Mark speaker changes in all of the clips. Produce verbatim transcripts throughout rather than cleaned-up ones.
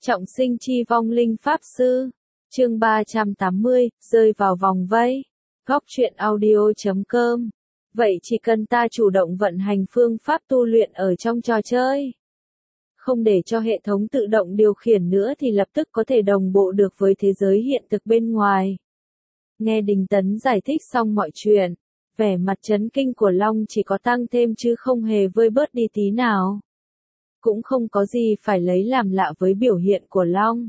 Speaker 1: Trọng sinh chi vong linh pháp sư. Chương ba trăm tám mươi, rơi vào vòng vây. Góc truyện audio chấm com. Vậy chỉ cần ta chủ động vận hành phương pháp tu luyện ở trong trò chơi, không để cho hệ thống tự động điều khiển nữa thì lập tức có thể đồng bộ được với thế giới hiện thực bên ngoài. Nghe Đình Tấn giải thích xong mọi chuyện, vẻ mặt chấn kinh của Long chỉ có tăng thêm chứ không hề vơi bớt đi tí nào. Cũng không có gì phải lấy làm lạ với biểu hiện của Long.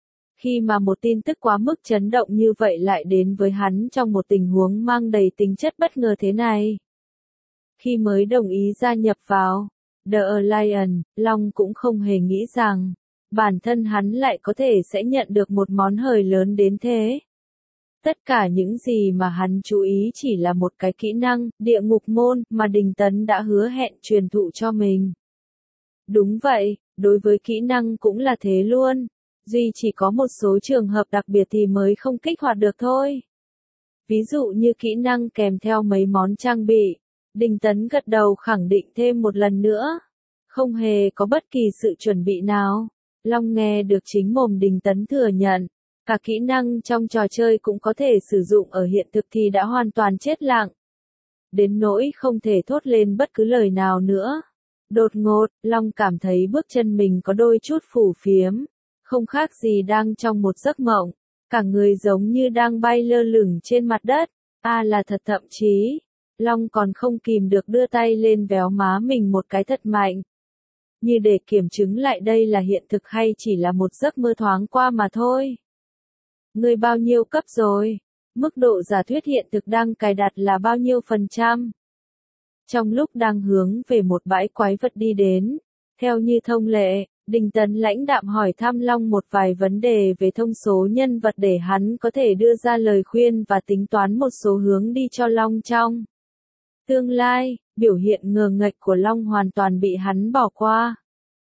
Speaker 1: Khi mà một tin tức quá mức chấn động như vậy lại đến với hắn trong một tình huống mang đầy tính chất bất ngờ thế này. Khi mới đồng ý gia nhập vào The Alliance, Long cũng không hề nghĩ rằng bản thân hắn lại có thể sẽ nhận được một món hời lớn đến thế. Tất cả những gì mà hắn chú ý chỉ là một cái kỹ năng, địa ngục môn, mà Đình Tấn đã hứa hẹn truyền thụ cho mình. Đúng vậy, đối với kỹ năng cũng là thế luôn. Duy chỉ có một số trường hợp đặc biệt thì mới không kích hoạt được thôi. Ví dụ như kỹ năng kèm theo mấy món trang bị. Đình Tấn gật đầu khẳng định thêm một lần nữa. Không hề có bất kỳ sự chuẩn bị nào. Long nghe được chính mồm Đình Tấn thừa nhận. Cả kỹ năng trong trò chơi cũng có thể sử dụng ở hiện thực thì đã hoàn toàn chết lặng. Đến nỗi không thể thốt lên bất cứ lời nào nữa. Đột ngột, Long cảm thấy bước chân mình có đôi chút phù phiếm. Không khác gì đang trong một giấc mộng. Cả người giống như đang bay lơ lửng trên mặt đất. À là thật, thậm chí Long còn không kìm được đưa tay lên véo má mình một cái thật mạnh. Như để kiểm chứng lại đây là hiện thực hay chỉ là một giấc mơ thoáng qua mà thôi. Ngươi bao nhiêu cấp rồi? Mức độ giả thuyết hiện thực đang cài đặt là bao nhiêu phần trăm? Trong lúc đang hướng về một bãi quái vật đi đến, theo như thông lệ, Đình Tấn lãnh đạm hỏi thăm Long một vài vấn đề về thông số nhân vật để hắn có thể đưa ra lời khuyên và tính toán một số hướng đi cho Long trong tương lai. Biểu hiện ngờ nghệch của Long hoàn toàn bị hắn bỏ qua.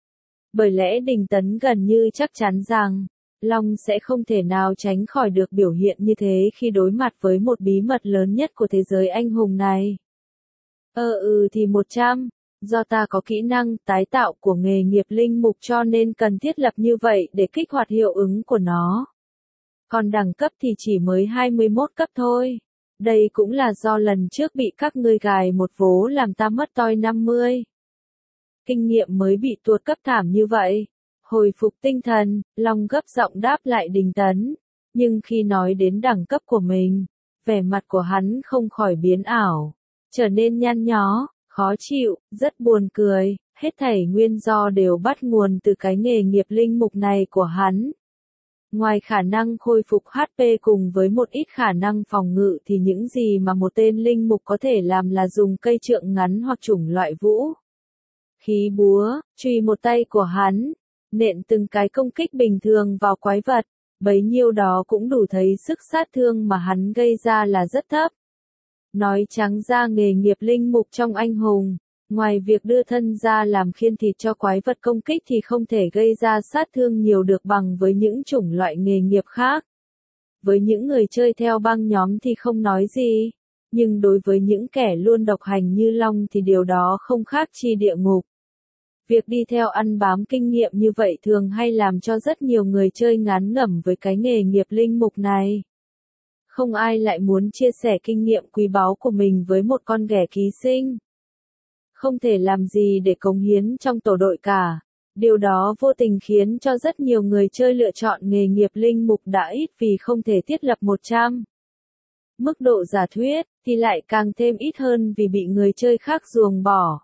Speaker 1: Bởi lẽ Đình Tấn gần như chắc chắn rằng Long sẽ không thể nào tránh khỏi được biểu hiện như thế khi đối mặt với một bí mật lớn nhất của thế giới anh hùng này. Ờ ừ thì một trăm, do ta có kỹ năng tái tạo của nghề nghiệp linh mục cho nên cần thiết lập như vậy để kích hoạt hiệu ứng của nó. Còn đẳng cấp thì chỉ mới hai mươi mốt cấp thôi. Đây cũng là do lần trước bị các ngươi gài một vố làm ta mất toi năm mươi. Kinh nghiệm mới bị tuột cấp thảm như vậy. Hồi phục tinh thần, Long gấp giọng đáp lại Đình Tấn. Nhưng khi nói đến đẳng cấp của mình, vẻ mặt của hắn không khỏi biến ảo. Trở nên nhăn nhó, khó chịu, rất buồn cười, hết thảy nguyên do đều bắt nguồn từ cái nghề nghiệp linh mục này của hắn. Ngoài khả năng khôi phục hát pê cùng với một ít khả năng phòng ngự thì những gì mà một tên linh mục có thể làm là dùng cây trượng ngắn hoặc chủng loại vũ khí búa, chùy một tay của hắn, nện từng cái công kích bình thường vào quái vật, bấy nhiêu đó cũng đủ thấy sức sát thương mà hắn gây ra là rất thấp. Nói trắng ra nghề nghiệp linh mục trong anh hùng, ngoài việc đưa thân ra làm khiên thịt cho quái vật công kích thì không thể gây ra sát thương nhiều được bằng với những chủng loại nghề nghiệp khác. Với những người chơi theo băng nhóm thì không nói gì, nhưng đối với những kẻ luôn độc hành như Long thì điều đó không khác chi địa ngục. Việc đi theo ăn bám kinh nghiệm như vậy thường hay làm cho rất nhiều người chơi ngán ngẩm với cái nghề nghiệp linh mục này. Không ai lại muốn chia sẻ kinh nghiệm quý báu của mình với một con ghẻ ký sinh. Không thể làm gì để cống hiến trong tổ đội cả. Điều đó vô tình khiến cho rất nhiều người chơi lựa chọn nghề nghiệp linh mục đã ít vì không thể thiết lập một trăm. Mức độ giả thuyết thì lại càng thêm ít hơn vì bị người chơi khác ruồng bỏ,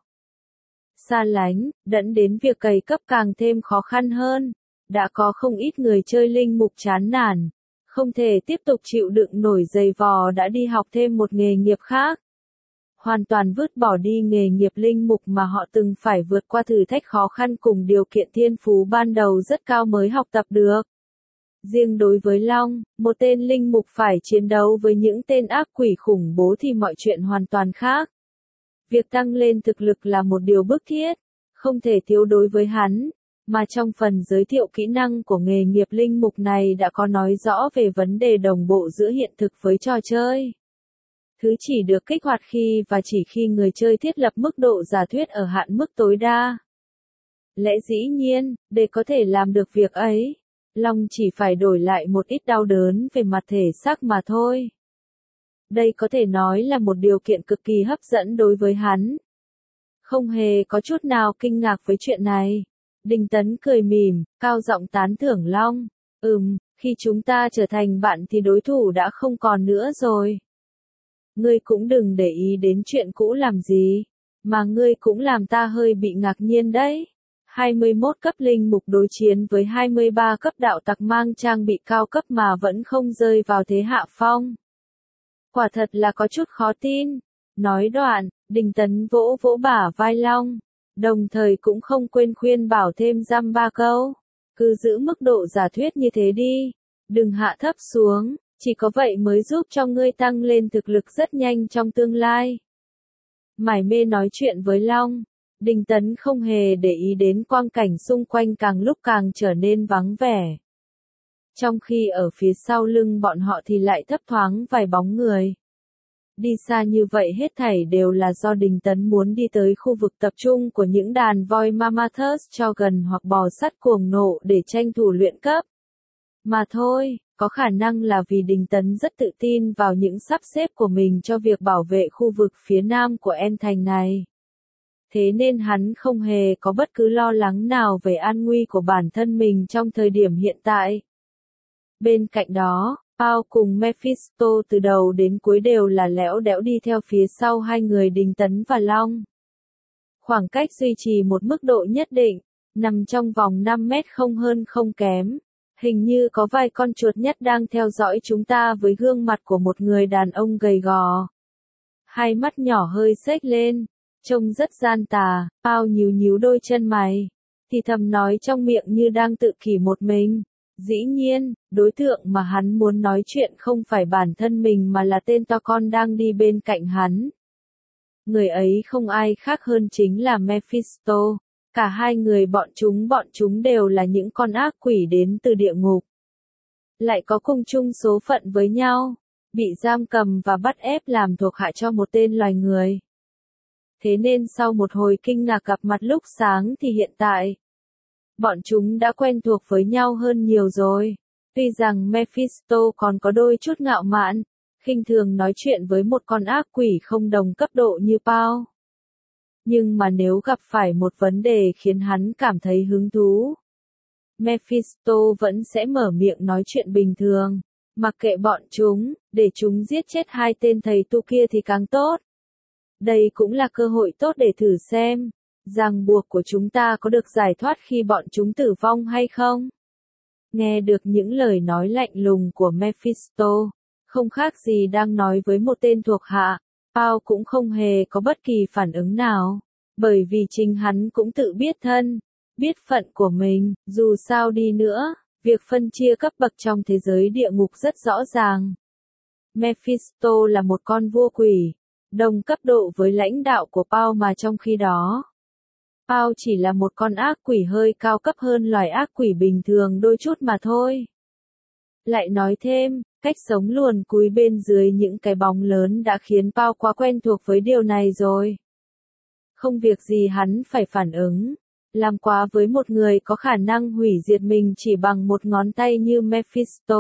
Speaker 1: xa lánh, dẫn đến việc cày cấp càng thêm khó khăn hơn. Đã có không ít người chơi linh mục chán nản, không thể tiếp tục chịu đựng nổi giày vò đã đi học thêm một nghề nghiệp khác. Hoàn toàn vứt bỏ đi nghề nghiệp linh mục mà họ từng phải vượt qua thử thách khó khăn cùng điều kiện thiên phú ban đầu rất cao mới học tập được. Riêng đối với Long, một tên linh mục phải chiến đấu với những tên ác quỷ khủng bố thì mọi chuyện hoàn toàn khác. Việc tăng lên thực lực là một điều bức thiết, không thể thiếu đối với hắn, mà trong phần giới thiệu kỹ năng của nghề nghiệp linh mục này đã có nói rõ về vấn đề đồng bộ giữa hiện thực với trò chơi. Thứ chỉ được kích hoạt khi và chỉ khi người chơi thiết lập mức độ giả thuyết ở hạn mức tối đa. Lẽ dĩ nhiên, để có thể làm được việc ấy, Long chỉ phải đổi lại một ít đau đớn về mặt thể xác mà thôi. Đây có thể nói là một điều kiện cực kỳ hấp dẫn đối với hắn. Không hề có chút nào kinh ngạc với chuyện này. Đinh Tấn cười mỉm, cao giọng tán thưởng Long. Ừm, khi chúng ta trở thành bạn thì đối thủ đã không còn nữa rồi. Ngươi cũng đừng để ý đến chuyện cũ làm gì, mà ngươi cũng làm ta hơi bị ngạc nhiên đấy. hai mươi mốt cấp linh mục đối chiến với hai mươi ba cấp đạo tặc mang trang bị cao cấp mà vẫn không rơi vào thế hạ phong. Quả thật là có chút khó tin. Nói đoạn, Đinh Tấn vỗ vỗ bả vai Long, đồng thời cũng không quên khuyên bảo thêm dăm ba câu. Cứ giữ mức độ giả thuyết như thế đi, đừng hạ thấp xuống, chỉ có vậy mới giúp cho ngươi tăng lên thực lực rất nhanh trong tương lai. Mải mê nói chuyện với Long, Đinh Tấn không hề để ý đến quang cảnh xung quanh càng lúc càng trở nên vắng vẻ. Trong khi ở phía sau lưng bọn họ thì lại thấp thoáng vài bóng người. Đi xa như vậy hết thảy đều là do Đinh Tấn muốn đi tới khu vực tập trung của những đàn voi Mammothus cho gần hoặc bò sắt cuồng nộ để tranh thủ luyện cấp. Mà thôi, có khả năng là vì Đinh Tấn rất tự tin vào những sắp xếp của mình cho việc bảo vệ khu vực phía nam của En Thành này. Thế nên hắn không hề có bất cứ lo lắng nào về an nguy của bản thân mình trong thời điểm hiện tại. Bên cạnh đó, Pao cùng Mephisto từ đầu đến cuối đều là lẽo đẽo đi theo phía sau hai người Đinh Tấn và Long. Khoảng cách duy trì một mức độ nhất định, nằm trong vòng năm mét không hơn không kém. Hình như có vài con chuột nhất đang theo dõi chúng ta với gương mặt của một người đàn ông gầy gò. Hai mắt nhỏ hơi xếch lên, trông rất gian tà. Pao nhíu nhíu đôi chân mày, thì thầm nói trong miệng như đang tự kỷ một mình. Dĩ nhiên, đối tượng mà hắn muốn nói chuyện không phải bản thân mình mà là tên to con đang đi bên cạnh hắn. Người ấy không ai khác hơn chính là Mephisto. Cả hai người bọn chúng bọn chúng đều là những con ác quỷ đến từ địa ngục. Lại có cùng chung số phận với nhau, bị giam cầm và bắt ép làm thuộc hạ cho một tên loài người. Thế nên sau một hồi kinh ngạc gặp mặt lúc sáng thì hiện tại, bọn chúng đã quen thuộc với nhau hơn nhiều rồi. Tuy rằng Mephisto còn có đôi chút ngạo mạn, khinh thường nói chuyện với một con ác quỷ không đồng cấp độ như Pao. Nhưng mà nếu gặp phải một vấn đề khiến hắn cảm thấy hứng thú, Mephisto vẫn sẽ mở miệng nói chuyện bình thường, mặc kệ bọn chúng, để chúng giết chết hai tên thầy tu kia thì càng tốt. Đây cũng là cơ hội tốt để thử xem, ràng buộc của chúng ta có được giải thoát khi bọn chúng tử vong hay không. Nghe được những lời nói lạnh lùng của Mephisto, không khác gì đang nói với một tên thuộc hạ, Pao cũng không hề có bất kỳ phản ứng nào, bởi vì chính hắn cũng tự biết thân, biết phận của mình. Dù sao đi nữa, việc phân chia cấp bậc trong thế giới địa ngục rất rõ ràng. Mephisto là một con vua quỷ, đồng cấp độ với lãnh đạo của Pao, mà trong khi đó, Pao chỉ là một con ác quỷ hơi cao cấp hơn loài ác quỷ bình thường đôi chút mà thôi. Lại nói thêm, cách sống luồn cúi bên dưới những cái bóng lớn đã khiến Pao quá quen thuộc với điều này rồi. Không việc gì hắn phải phản ứng, làm quá với một người có khả năng hủy diệt mình chỉ bằng một ngón tay như Mephisto.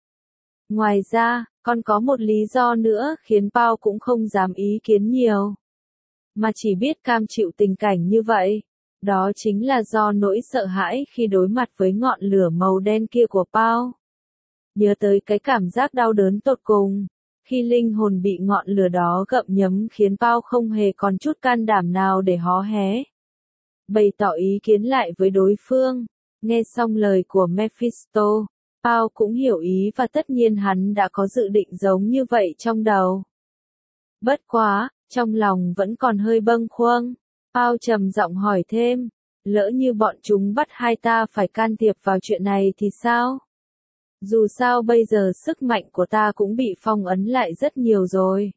Speaker 1: Ngoài ra, còn có một lý do nữa khiến Pao cũng không dám ý kiến nhiều, mà chỉ biết cam chịu tình cảnh như vậy. Đó chính là do nỗi sợ hãi khi đối mặt với ngọn lửa màu đen kia của Pao. Nhớ tới cái cảm giác đau đớn tột cùng, khi linh hồn bị ngọn lửa đó gặm nhấm khiến Pao không hề còn chút can đảm nào để hó hé, bày tỏ ý kiến lại với đối phương. Nghe xong lời của Mephisto, Pao cũng hiểu ý và tất nhiên hắn đã có dự định giống như vậy trong đầu. Bất quá, trong lòng vẫn còn hơi bâng khuâng. Pao trầm giọng hỏi thêm, lỡ như bọn chúng bắt hai ta phải can thiệp vào chuyện này thì sao? Dù sao bây giờ sức mạnh của ta cũng bị phong ấn lại rất nhiều rồi.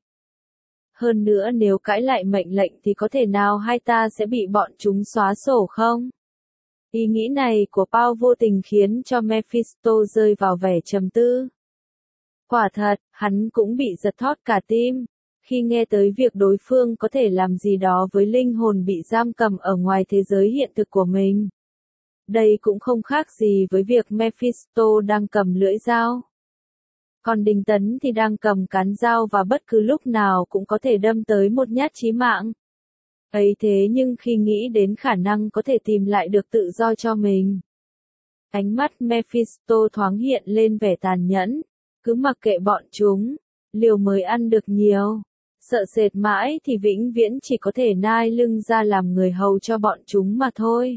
Speaker 1: Hơn nữa nếu cãi lại mệnh lệnh thì có thể nào hai ta sẽ bị bọn chúng xóa sổ không? Ý nghĩ này của Pao vô tình khiến cho Mephisto rơi vào vẻ trầm tư. Quả thật, hắn cũng bị giật thót cả tim. Khi nghe tới việc đối phương có thể làm gì đó với linh hồn bị giam cầm ở ngoài thế giới hiện thực của mình. Đây cũng không khác gì với việc Mephisto đang cầm lưỡi dao. Còn Đinh Tấn thì đang cầm cán dao và bất cứ lúc nào cũng có thể đâm tới một nhát chí mạng. Ấy thế nhưng khi nghĩ đến khả năng có thể tìm lại được tự do cho mình, ánh mắt Mephisto thoáng hiện lên vẻ tàn nhẫn, cứ mặc kệ bọn chúng, liều mới ăn được nhiều, sợ sệt mãi thì vĩnh viễn chỉ có thể nai lưng ra làm người hầu cho bọn chúng mà thôi.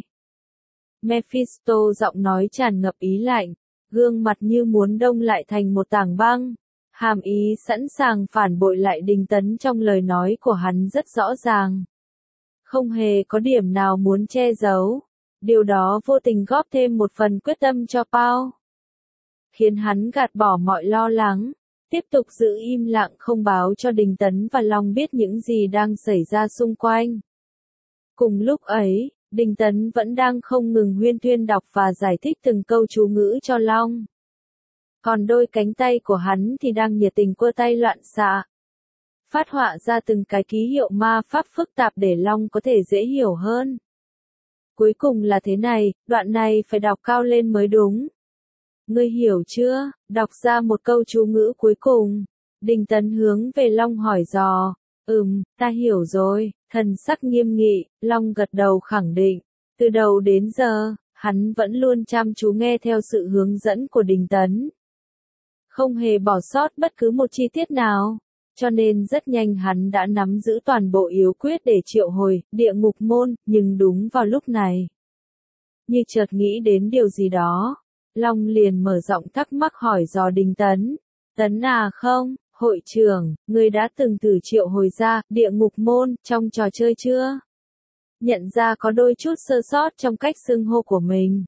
Speaker 1: Mephisto giọng nói tràn ngập ý lạnh, gương mặt như muốn đông lại thành một tảng băng, hàm ý sẵn sàng phản bội lại Đinh Tấn trong lời nói của hắn rất rõ ràng. Không hề có điểm nào muốn che giấu, điều đó vô tình góp thêm một phần quyết tâm cho Paul, khiến hắn gạt bỏ mọi lo lắng, tiếp tục giữ im lặng không báo cho Đinh Tấn và Long biết những gì đang xảy ra xung quanh. Cùng lúc ấy, Đinh Tấn vẫn đang không ngừng huyên thuyên đọc và giải thích từng câu chú ngữ cho Long. Còn đôi cánh tay của hắn thì đang nhiệt tình quơ tay loạn xạ, phát họa ra từng cái ký hiệu ma pháp phức tạp để Long có thể dễ hiểu hơn. Cuối cùng là thế này, đoạn này phải đọc cao lên mới đúng. Ngươi hiểu chưa? Đọc ra một câu chú ngữ cuối cùng. Đinh Tấn hướng về Long hỏi dò. Ừm, ta hiểu rồi. Thần sắc nghiêm nghị, Long gật đầu khẳng định. Từ đầu đến giờ, hắn vẫn luôn chăm chú nghe theo sự hướng dẫn của Đinh Tấn, không hề bỏ sót bất cứ một chi tiết nào. Cho nên rất nhanh hắn đã nắm giữ toàn bộ yếu quyết để triệu hồi địa ngục môn, nhưng đúng vào lúc này, như chợt nghĩ đến điều gì đó, Long liền mở giọng thắc mắc hỏi dò Đinh Tấn. Tấn à không, hội trưởng, ngươi đã từng thử triệu hồi ra địa ngục môn trong trò chơi chưa? Nhận ra có đôi chút sơ sót trong cách xưng hô của mình,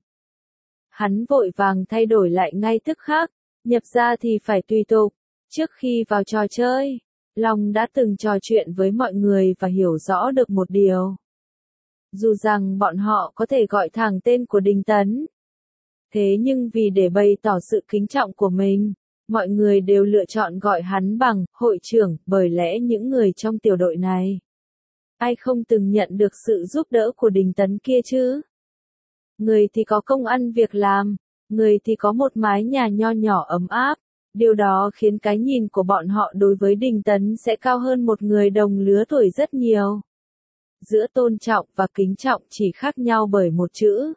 Speaker 1: hắn vội vàng thay đổi lại ngay tức khắc, nhập ra thì phải tùy tục. Trước khi vào trò chơi, Long đã từng trò chuyện với mọi người và hiểu rõ được một điều. Dù rằng bọn họ có thể gọi thẳng tên của Đinh Tấn, thế nhưng vì để bày tỏ sự kính trọng của mình, mọi người đều lựa chọn gọi hắn bằng hội trưởng, bởi lẽ những người trong tiểu đội này, ai không từng nhận được sự giúp đỡ của Đinh Tấn kia chứ? Người thì có công ăn việc làm, người thì có một mái nhà nho nhỏ ấm áp. Điều đó khiến cái nhìn của bọn họ đối với Đinh Tấn sẽ cao hơn một người đồng lứa tuổi rất nhiều. Giữa tôn trọng và kính trọng chỉ khác nhau bởi một chữ.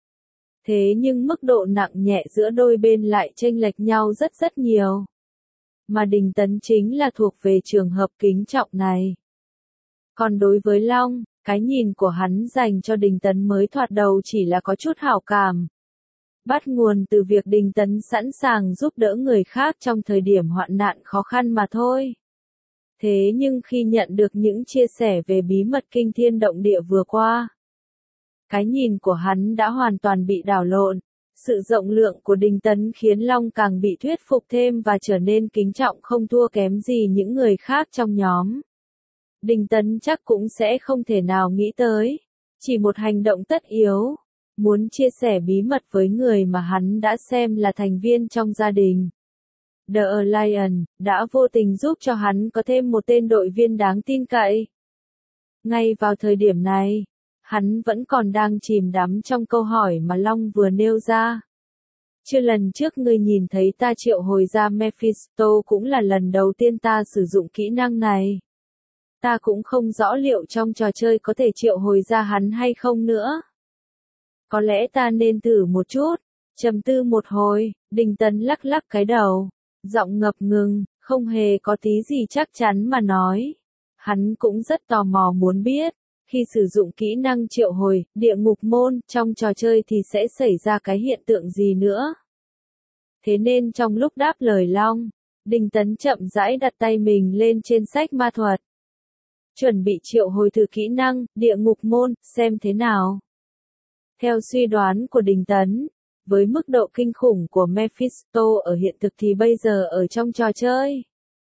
Speaker 1: Thế nhưng mức độ nặng nhẹ giữa đôi bên lại chênh lệch nhau rất rất nhiều. Mà Đinh Tấn chính là thuộc về trường hợp kính trọng này. Còn đối với Long, cái nhìn của hắn dành cho Đinh Tấn mới thoạt đầu chỉ là có chút hảo cảm. Bắt nguồn từ việc Đinh Tấn sẵn sàng giúp đỡ người khác trong thời điểm hoạn nạn khó khăn mà thôi. Thế nhưng khi nhận được những chia sẻ về bí mật kinh thiên động địa vừa qua, cái nhìn của hắn đã hoàn toàn bị đảo lộn. Sự rộng lượng của Đinh Tấn khiến Long càng bị thuyết phục thêm và trở nên kính trọng không thua kém gì những người khác trong nhóm. Đinh Tấn chắc cũng sẽ không thể nào nghĩ tới, chỉ một hành động tất yếu, muốn chia sẻ bí mật với người mà hắn đã xem là thành viên trong gia đình. The Lion đã vô tình giúp cho hắn có thêm một tên đội viên đáng tin cậy. Ngay vào thời điểm này, hắn vẫn còn đang chìm đắm trong câu hỏi mà Long vừa nêu ra. Chưa lần trước ngươi nhìn thấy ta triệu hồi ra Mephisto cũng là lần đầu tiên ta sử dụng kỹ năng này. Ta cũng không rõ liệu trong trò chơi có thể triệu hồi ra hắn hay không nữa. Có lẽ ta nên thử một chút. Trầm tư một hồi, Đinh Tấn lắc lắc cái đầu, giọng ngập ngừng, không hề có tí gì chắc chắn mà nói. Hắn cũng rất tò mò muốn biết, khi sử dụng kỹ năng triệu hồi, địa ngục môn, trong trò chơi thì sẽ xảy ra cái hiện tượng gì nữa. Thế nên trong lúc đáp lời Long, Đinh Tấn chậm rãi đặt tay mình lên trên sách ma thuật. Chuẩn bị triệu hồi thử kỹ năng, địa ngục môn, xem thế nào. Theo suy đoán của Đinh Tấn, với mức độ kinh khủng của Mephisto ở hiện thực thì bây giờ ở trong trò chơi,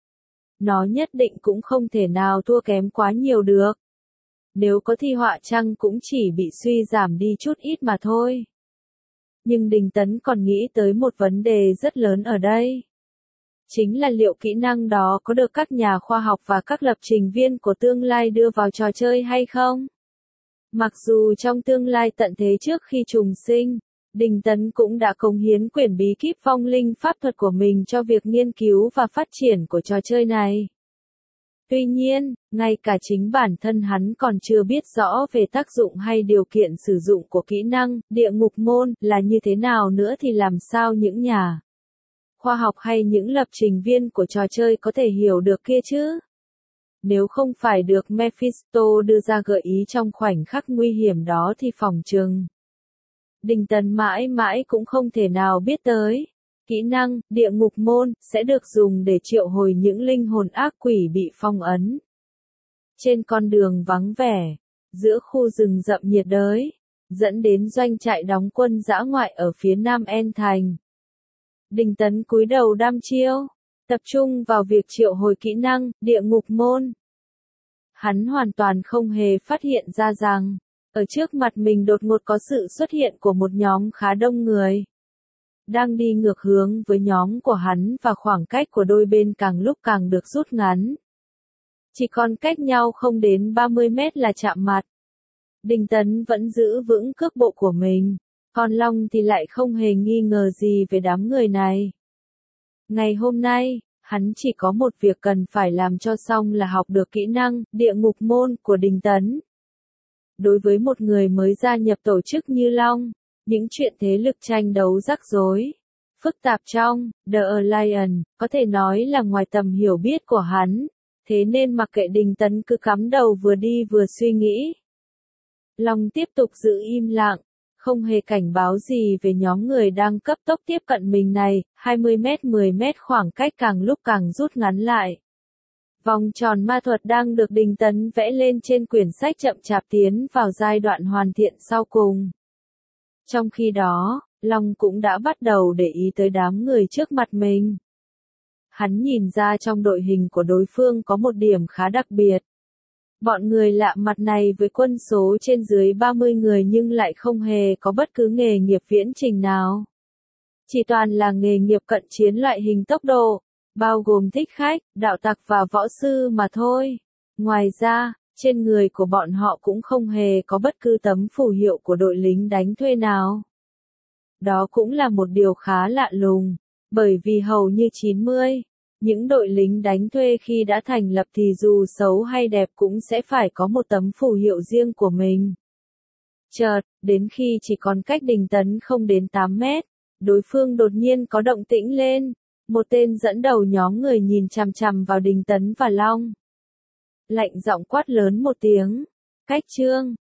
Speaker 1: nó nhất định cũng không thể nào thua kém quá nhiều được. Nếu có thi họa chăng cũng chỉ bị suy giảm đi chút ít mà thôi. Nhưng Đinh Tấn còn nghĩ tới một vấn đề rất lớn ở đây. chính là liệu kỹ năng đó có được các nhà khoa học và các lập trình viên của tương lai đưa vào trò chơi hay không. Mặc dù trong tương lai tận thế trước khi trùng sinh, Đinh Tấn cũng đã cống hiến quyển bí kíp vong linh pháp thuật của mình cho việc nghiên cứu và phát triển của trò chơi này. Tuy nhiên, ngay cả chính bản thân hắn còn chưa biết rõ về tác dụng hay điều kiện sử dụng của kỹ năng địa ngục môn là như thế nào nữa thì làm sao những nhà khoa học hay những lập trình viên của trò chơi có thể hiểu được kia chứ? Nếu không phải được Mephisto đưa ra gợi ý trong khoảnh khắc nguy hiểm đó thì phỏng chừng Đinh Tấn mãi mãi cũng không thể nào biết tới. Kỹ năng, địa ngục môn, sẽ được dùng để triệu hồi những linh hồn ác quỷ bị phong ấn. Trên con đường vắng vẻ, giữa khu rừng rậm nhiệt đới, dẫn đến doanh trại đóng quân dã ngoại ở phía nam En Thành. Đinh Tấn cúi đầu đăm chiêu, tập trung vào việc triệu hồi kỹ năng, địa ngục môn. Hắn hoàn toàn không hề phát hiện ra rằng, ở trước mặt mình đột ngột có sự xuất hiện của một nhóm khá đông người. Đang đi ngược hướng với nhóm của hắn và khoảng cách của đôi bên càng lúc càng được rút ngắn. Chỉ còn cách nhau không đến ba mươi mét là chạm mặt. Đinh Tấn vẫn giữ vững cước bộ của mình, còn Long thì lại không hề nghi ngờ gì về đám người này. Ngày hôm nay, hắn chỉ có một việc cần phải làm cho xong là học được kỹ năng địa ngục môn của Đinh Tấn. Đối với một người mới gia nhập tổ chức như Long, những chuyện thế lực tranh đấu rắc rối, phức tạp trong The Alliance, có thể nói là ngoài tầm hiểu biết của hắn, thế nên mặc kệ Đinh Tấn cứ cắm đầu vừa đi vừa suy nghĩ. Long tiếp tục giữ im lặng, không hề cảnh báo gì về nhóm người đang cấp tốc tiếp cận mình này, hai mươi mét mười mét khoảng cách càng lúc càng rút ngắn lại. Vòng tròn ma thuật đang được Đinh Tấn vẽ lên trên quyển sách chậm chạp tiến vào giai đoạn hoàn thiện sau cùng. Trong khi đó, Long cũng đã bắt đầu để ý tới đám người trước mặt mình. Hắn nhìn ra trong đội hình của đối phương có một điểm khá đặc biệt. Bọn người lạ mặt này với quân số trên dưới ba mươi người nhưng lại không hề có bất cứ nghề nghiệp viễn trình nào. Chỉ toàn là nghề nghiệp cận chiến loại hình tốc độ, bao gồm thích khách, đạo tặc và võ sư mà thôi. Ngoài ra, trên người của bọn họ cũng không hề có bất cứ tấm phù hiệu của đội lính đánh thuê nào. Đó cũng là một điều khá lạ lùng, bởi vì hầu như chín mươi, những đội lính đánh thuê khi đã thành lập thì dù xấu hay đẹp cũng sẽ phải có một tấm phù hiệu riêng của mình. Chợt, đến khi chỉ còn cách Đinh Tấn không đến tám mét, đối phương đột nhiên có động tĩnh lên, một tên dẫn đầu nhóm người nhìn chằm chằm vào Đinh Tấn và Long. Lạnh giọng quát lớn một tiếng, cách chương,